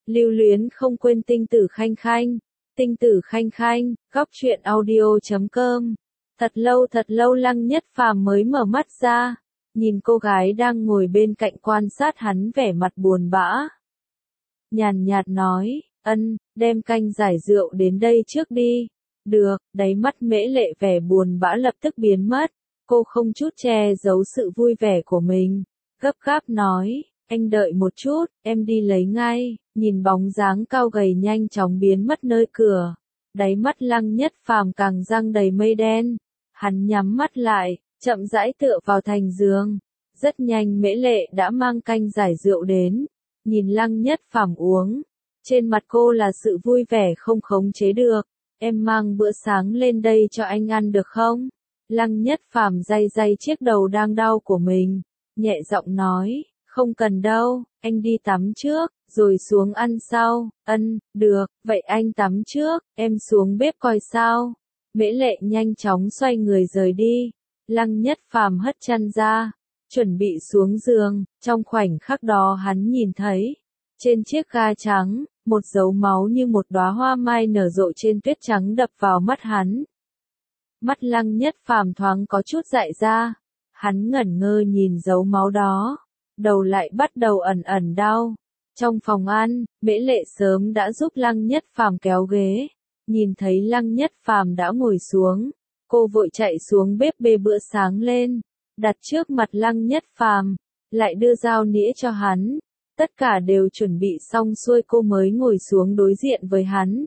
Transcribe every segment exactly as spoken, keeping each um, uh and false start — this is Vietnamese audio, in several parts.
Lưu luyến không quên tinh tử khanh khanh, tinh tử khanh khanh, góc truyện audio chấm com. Thật lâu thật lâu Lăng Nhất Phàm mới mở mắt ra, nhìn cô gái đang ngồi bên cạnh quan sát hắn vẻ mặt buồn bã. Nhàn nhạt nói, ân, đem canh giải rượu đến đây trước đi. Được, đáy mắt Mễ Lệ vẻ buồn bã lập tức biến mất, cô không chút che giấu sự vui vẻ của mình, gấp gáp nói, anh đợi một chút, em đi lấy ngay. Nhìn bóng dáng cao gầy nhanh chóng biến mất nơi cửa, đáy mắt Lăng Nhất Phàm càng răng đầy mây đen, hắn nhắm mắt lại, chậm rãi tựa vào thành giường. Rất nhanh Mễ Lệ đã mang canh giải rượu đến, nhìn Lăng Nhất Phàm uống, trên mặt cô là sự vui vẻ không khống chế được. Em mang bữa sáng lên đây cho anh ăn được không? Lăng Nhất Phàm day day chiếc đầu đang đau của mình, nhẹ giọng nói, không cần đâu, anh đi tắm trước, rồi xuống ăn sau. Ân, được, vậy anh tắm trước, em xuống bếp coi sao. Mễ Lệ nhanh chóng xoay người rời đi, Lăng Nhất Phàm hất chân ra, chuẩn bị xuống giường, trong khoảnh khắc đó hắn nhìn thấy, trên chiếc ga trắng, một dấu máu như một đóa hoa mai nở rộ trên tuyết trắng đập vào mắt hắn. Mắt Lăng Nhất Phàm thoáng có chút dại ra, hắn ngẩn ngơ nhìn dấu máu đó, đầu lại bắt đầu ẩn ẩn đau. Trong phòng ăn, Mễ Lệ sớm đã giúp Lăng Nhất Phàm kéo ghế, nhìn thấy Lăng Nhất Phàm đã ngồi xuống, cô vội chạy xuống bếp bê bữa sáng lên, đặt trước mặt Lăng Nhất Phàm, lại đưa dao nĩa cho hắn. Tất cả đều chuẩn bị xong xuôi cô mới ngồi xuống đối diện với hắn.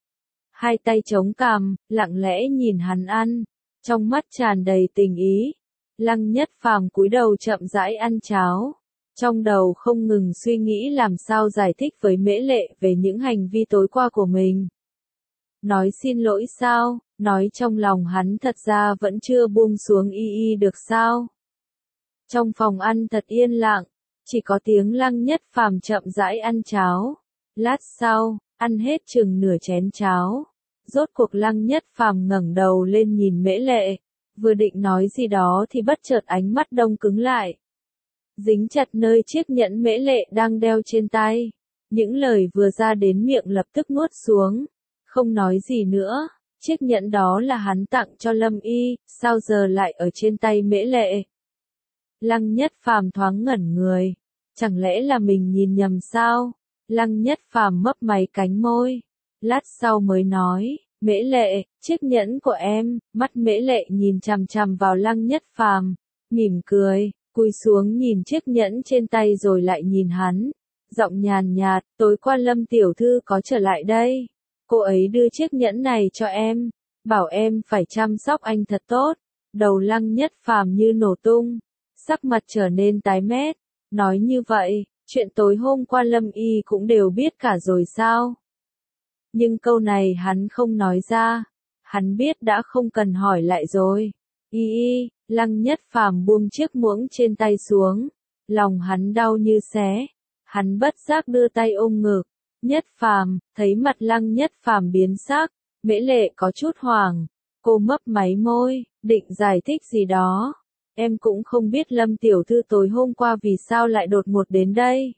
Hai tay chống cằm, lặng lẽ nhìn hắn ăn, trong mắt tràn đầy tình ý. Lăng Nhất Phàm cúi đầu chậm rãi ăn cháo, trong đầu không ngừng suy nghĩ làm sao giải thích với Mễ Lệ về những hành vi tối qua của mình. Nói xin lỗi sao, nói trong lòng hắn thật ra vẫn chưa buông xuống y y được sao. Trong phòng ăn thật yên lặng, chỉ có tiếng Lăng Nhất Phàm chậm rãi ăn cháo. Lát sau, ăn hết chừng nửa chén cháo, rốt cuộc Lăng Nhất Phàm ngẩng đầu lên nhìn Mễ Lệ, vừa định nói gì đó thì bất chợt ánh mắt đông cứng lại, dính chặt nơi chiếc nhẫn Mễ Lệ đang đeo trên tay. Những lời vừa ra đến miệng lập tức nuốt xuống, không nói gì nữa. Chiếc nhẫn đó là hắn tặng cho Lâm Y, sao giờ lại ở trên tay Mễ Lệ? Lăng Nhất Phàm thoáng ngẩn người, chẳng lẽ là mình nhìn nhầm sao? Lăng Nhất Phàm mấp máy cánh môi, lát sau mới nói, Mễ Lệ, chiếc nhẫn của em. Mắt Mễ Lệ nhìn chằm chằm vào Lăng Nhất Phàm, mỉm cười, cúi xuống nhìn chiếc nhẫn trên tay rồi lại nhìn hắn, giọng nhàn nhạt, tối qua Lâm tiểu thư có trở lại đây, cô ấy đưa chiếc nhẫn này cho em, bảo em phải chăm sóc anh thật tốt. Đầu Lăng Nhất Phàm như nổ tung, sắc mặt trở nên tái mét, nói như vậy, chuyện tối hôm qua Lâm Y cũng đều biết cả rồi sao? Nhưng câu này hắn không nói ra, hắn biết đã không cần hỏi lại rồi. Y y, Lăng Nhất Phàm buông chiếc muỗng trên tay xuống, lòng hắn đau như xé, hắn bất giác đưa tay ôm ngực. Nhất Phàm, thấy mặt Lăng Nhất Phàm biến sắc, Mễ Lệ có chút hoảng, cô mấp máy môi, định giải thích gì đó. Em cũng không biết Lâm tiểu thư tối hôm qua vì sao lại đột ngột đến đây.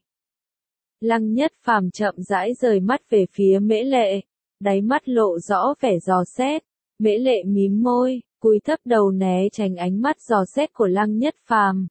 Lăng Nhất Phàm chậm rãi rời mắt về phía Mễ Lệ, đáy mắt lộ rõ vẻ dò xét. Mễ Lệ mím môi, cúi thấp đầu né tránh ánh mắt dò xét của Lăng Nhất Phàm.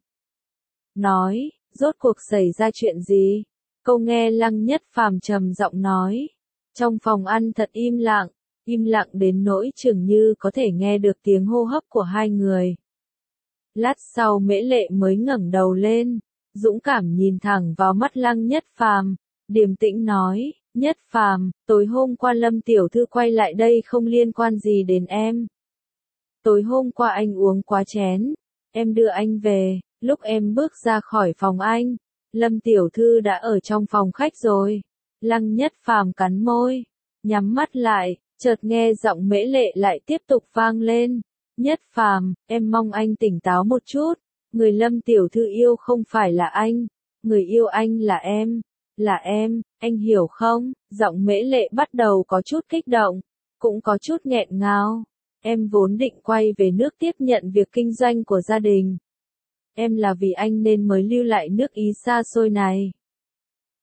Nói, rốt cuộc xảy ra chuyện gì? Câu nghe Lăng Nhất Phàm trầm giọng nói. Trong phòng ăn thật im lặng, im lặng đến nỗi chừng như có thể nghe được tiếng hô hấp của hai người. Lát sau Mễ Lệ mới ngẩng đầu lên, dũng cảm nhìn thẳng vào mắt Lăng Nhất Phàm, điềm tĩnh nói, Nhất Phàm, tối hôm qua Lâm tiểu thư quay lại đây không liên quan gì đến em. Tối hôm qua anh uống quá chén, em đưa anh về, lúc em bước ra khỏi phòng anh, Lâm tiểu thư đã ở trong phòng khách rồi. Lăng Nhất Phàm cắn môi, nhắm mắt lại, chợt nghe giọng Mễ Lệ lại tiếp tục vang lên. Nhất Phàm, em mong anh tỉnh táo một chút, người Lâm tiểu thư yêu không phải là anh, người yêu anh là em, là em, anh hiểu không? Giọng Mễ Lệ bắt đầu có chút kích động, cũng có chút nghẹn ngào. Em vốn định quay về nước tiếp nhận việc kinh doanh của gia đình. Em là vì anh nên mới lưu lại nước Ý xa xôi này.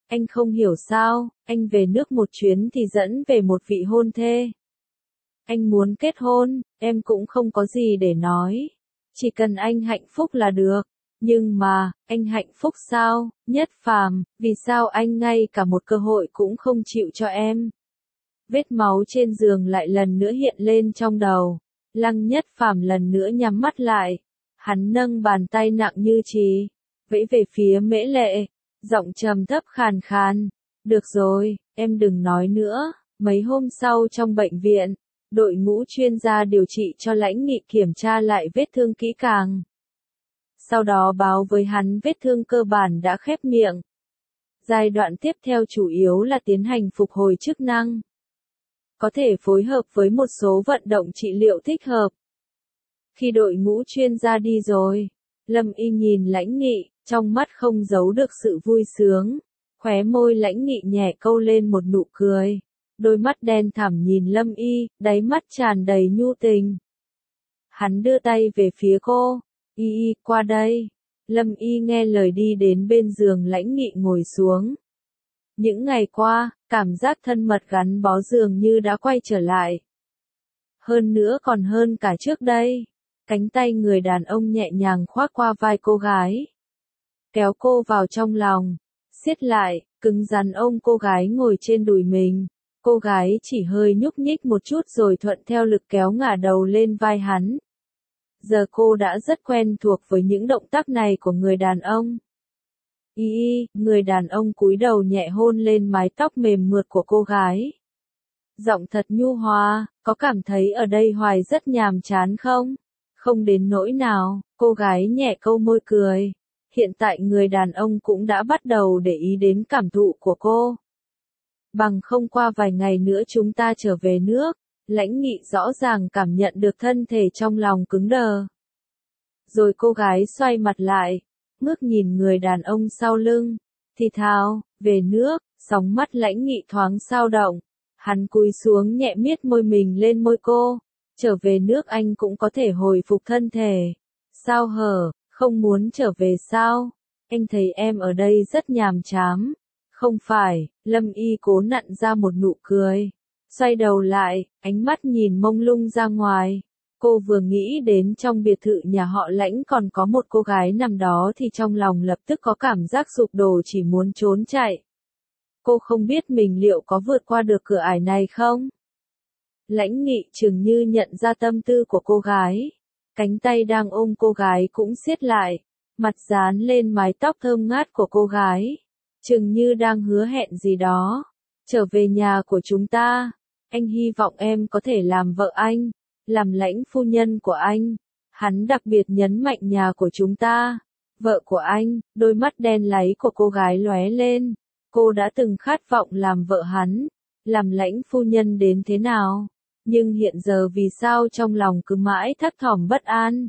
Anh không hiểu sao, anh về nước một chuyến thì dẫn về một vị hôn thê. Anh muốn kết hôn, em cũng không có gì để nói. Chỉ cần anh hạnh phúc là được. Nhưng mà, anh hạnh phúc sao, Nhất Phàm, vì sao anh ngay cả một cơ hội cũng không chịu cho em? Vết máu trên giường lại lần nữa hiện lên trong đầu. Lăng Nhất Phàm lần nữa nhắm mắt lại. Hắn nâng bàn tay nặng như chì, vẫy về phía Mễ Lệ, giọng trầm thấp khàn khàn. Được rồi, em đừng nói nữa. Mấy hôm sau trong bệnh viện, đội ngũ chuyên gia điều trị cho Lãnh Nghị kiểm tra lại vết thương kỹ càng. Sau đó báo với hắn vết thương cơ bản đã khép miệng. Giai đoạn tiếp theo chủ yếu là tiến hành phục hồi chức năng. Có thể phối hợp với một số vận động trị liệu thích hợp. Khi đội ngũ chuyên gia đi rồi, Lâm Y nhìn Lãnh Nghị, trong mắt không giấu được sự vui sướng. Khóe môi Lãnh Nghị nhẹ câu lên một nụ cười. Đôi mắt đen thẳm nhìn Lâm Y, đáy mắt tràn đầy nhu tình. Hắn đưa tay về phía cô. Y Y, qua đây. Lâm Y nghe lời đi đến bên giường Lãnh Nghị ngồi xuống. Những ngày qua, cảm giác thân mật gắn bó dường như đã quay trở lại. Hơn nữa còn hơn cả trước đây. Cánh tay người đàn ông nhẹ nhàng khoác qua vai cô gái. Kéo cô vào trong lòng. Siết lại, cứng rắn ôm cô gái ngồi trên đùi mình. Cô gái chỉ hơi nhúc nhích một chút rồi thuận theo lực kéo ngả đầu lên vai hắn. Giờ cô đã rất quen thuộc với những động tác này của người đàn ông. Y Y, người đàn ông cúi đầu nhẹ hôn lên mái tóc mềm mượt của cô gái. Giọng thật nhu hòa, có cảm thấy ở đây hoài rất nhàm chán không? Không đến nỗi nào, cô gái nhẹ câu môi cười. Hiện tại người đàn ông cũng đã bắt đầu để ý đến cảm thụ của cô. Bằng không qua vài ngày nữa chúng ta trở về nước. Lãnh Nghị rõ ràng cảm nhận được thân thể trong lòng cứng đờ. Rồi cô gái xoay mặt lại, ngước nhìn người đàn ông sau lưng, thì thào, về nước, sóng mắt Lãnh Nghị thoáng xao động. Hắn cúi xuống nhẹ miết môi mình lên môi cô, trở về nước anh cũng có thể hồi phục thân thể. Sao hở, không muốn trở về sao? Anh thấy em ở đây rất nhàm chán. Không phải, Lâm Y cố nặn ra một nụ cười. Xoay đầu lại, ánh mắt nhìn mông lung ra ngoài. Cô vừa nghĩ đến trong biệt thự nhà họ Lãnh còn có một cô gái nằm đó thì trong lòng lập tức có cảm giác sụp đổ chỉ muốn trốn chạy. Cô không biết mình liệu có vượt qua được cửa ải này không? Lãnh Nghị chừng như nhận ra tâm tư của cô gái. Cánh tay đang ôm cô gái cũng siết lại. Mặt dán lên mái tóc thơm ngát của cô gái. Chừng như đang hứa hẹn gì đó. Trở về nhà của chúng ta. Anh hy vọng em có thể làm vợ anh. Làm lãnh phu nhân của anh. Hắn đặc biệt nhấn mạnh nhà của chúng ta. Vợ của anh, đôi mắt đen láy của cô gái lóe lên. Cô đã từng khát vọng làm vợ hắn. Làm lãnh phu nhân đến thế nào? Nhưng hiện giờ vì sao trong lòng cứ mãi thấp thỏm bất an?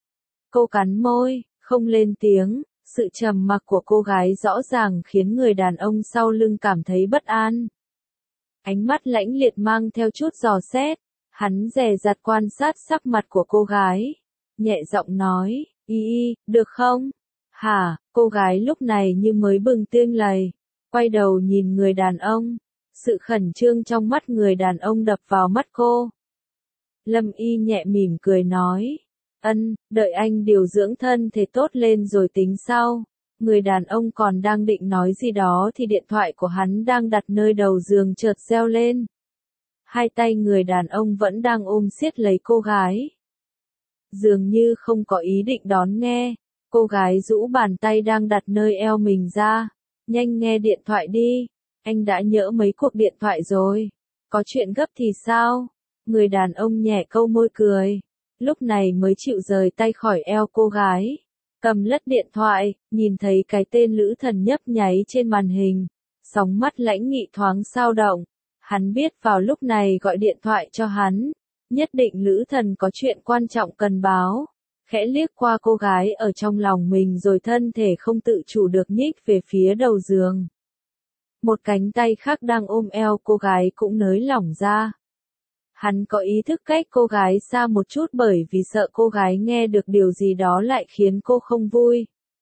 Cô cắn môi, không lên tiếng. Sự trầm mặc của cô gái rõ ràng khiến người đàn ông sau lưng cảm thấy bất an. Ánh mắt lãnh liệt mang theo chút dò xét. Hắn dè dặt quan sát sắc mặt của cô gái. Nhẹ giọng nói, Y Y, được không? Hả, cô gái lúc này như mới bừng tinh lầy. Quay đầu nhìn người đàn ông. Sự khẩn trương trong mắt người đàn ông đập vào mắt cô. Lâm Y nhẹ mỉm cười nói. Ân, đợi anh điều dưỡng thân thể tốt lên rồi tính sau. Người đàn ông còn đang định nói gì đó thì điện thoại của hắn đang đặt nơi đầu giường chợt reo lên. Hai tay người đàn ông vẫn đang ôm siết lấy cô gái. Dường như không có ý định đón nghe. Cô gái rũ bàn tay đang đặt nơi eo mình ra. Nhanh nghe điện thoại đi. Anh đã nhỡ mấy cuộc điện thoại rồi. Có chuyện gấp thì sao? Người đàn ông nhẹ câu môi cười. Lúc này mới chịu rời tay khỏi eo cô gái. Cầm lất điện thoại, nhìn thấy cái tên Lữ Thần nhấp nháy trên màn hình. Sóng mắt Lãnh Nghị thoáng xao động. Hắn biết vào lúc này gọi điện thoại cho hắn. Nhất định Lữ Thần có chuyện quan trọng cần báo. Khẽ liếc qua cô gái ở trong lòng mình rồi thân thể không tự chủ được nhích về phía đầu giường. Một cánh tay khác đang ôm eo cô gái cũng nới lỏng ra. Hắn có ý thức cách cô gái xa một chút bởi vì sợ cô gái nghe được điều gì đó lại khiến cô không vui.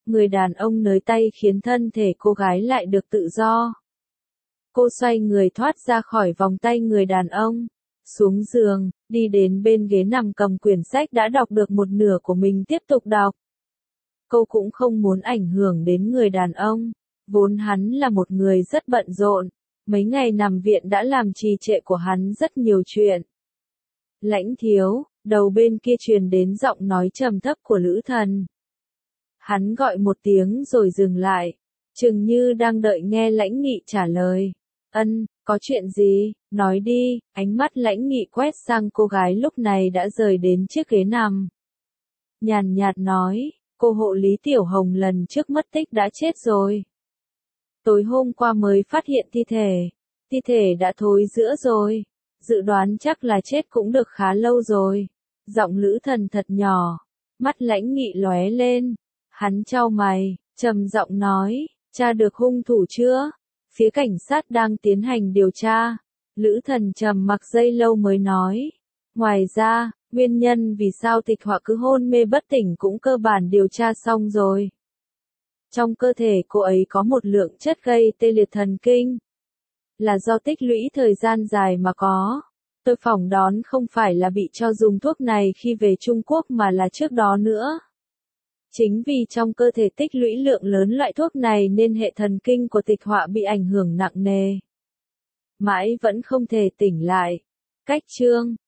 Người đàn ông nới tay khiến thân thể cô gái lại được tự do. Cô xoay người thoát ra khỏi vòng tay người đàn ông, xuống giường, đi đến bên ghế nằm cầm quyển sách đã đọc được một nửa của mình tiếp tục đọc. Cô cũng không muốn ảnh hưởng đến người đàn ông, vốn hắn là một người rất bận rộn, mấy ngày nằm viện đã làm trì trệ của hắn rất nhiều chuyện. Lãnh thiếu, đầu bên kia truyền đến giọng nói trầm thấp của Lữ Thần. Hắn gọi một tiếng rồi dừng lại, chừng như đang đợi nghe Lãnh Nghị trả lời. Ân, có chuyện gì, nói đi, ánh mắt Lãnh Nghị quét sang cô gái lúc này đã rời đến chiếc ghế nằm. Nhàn nhạt nói, cô hộ lý Tiểu Hồng lần trước mất tích đã chết rồi. Tối hôm qua mới phát hiện thi thể, thi thể đã thối rữa rồi, dự đoán chắc là chết cũng được khá lâu rồi. Giọng Lữ Thần thật nhỏ, mắt Lãnh Nghị lóe lên, hắn chau mày, trầm giọng nói, tra được hung thủ chưa? Phía cảnh sát đang tiến hành điều tra. Lữ Thần trầm mặc giây lâu mới nói, ngoài ra, nguyên nhân vì sao Tịch Họa cứ hôn mê bất tỉnh cũng cơ bản điều tra xong rồi. Trong cơ thể cô ấy có một lượng chất gây tê liệt thần kinh, là do tích lũy thời gian dài mà có. Tôi phỏng đoán không phải là bị cho dùng thuốc này khi về Trung Quốc mà là trước đó nữa. Chính vì trong cơ thể tích lũy lượng lớn loại thuốc này nên hệ thần kinh của Tịch Họa bị ảnh hưởng nặng nề. Mãi vẫn không thể tỉnh lại. Cách chương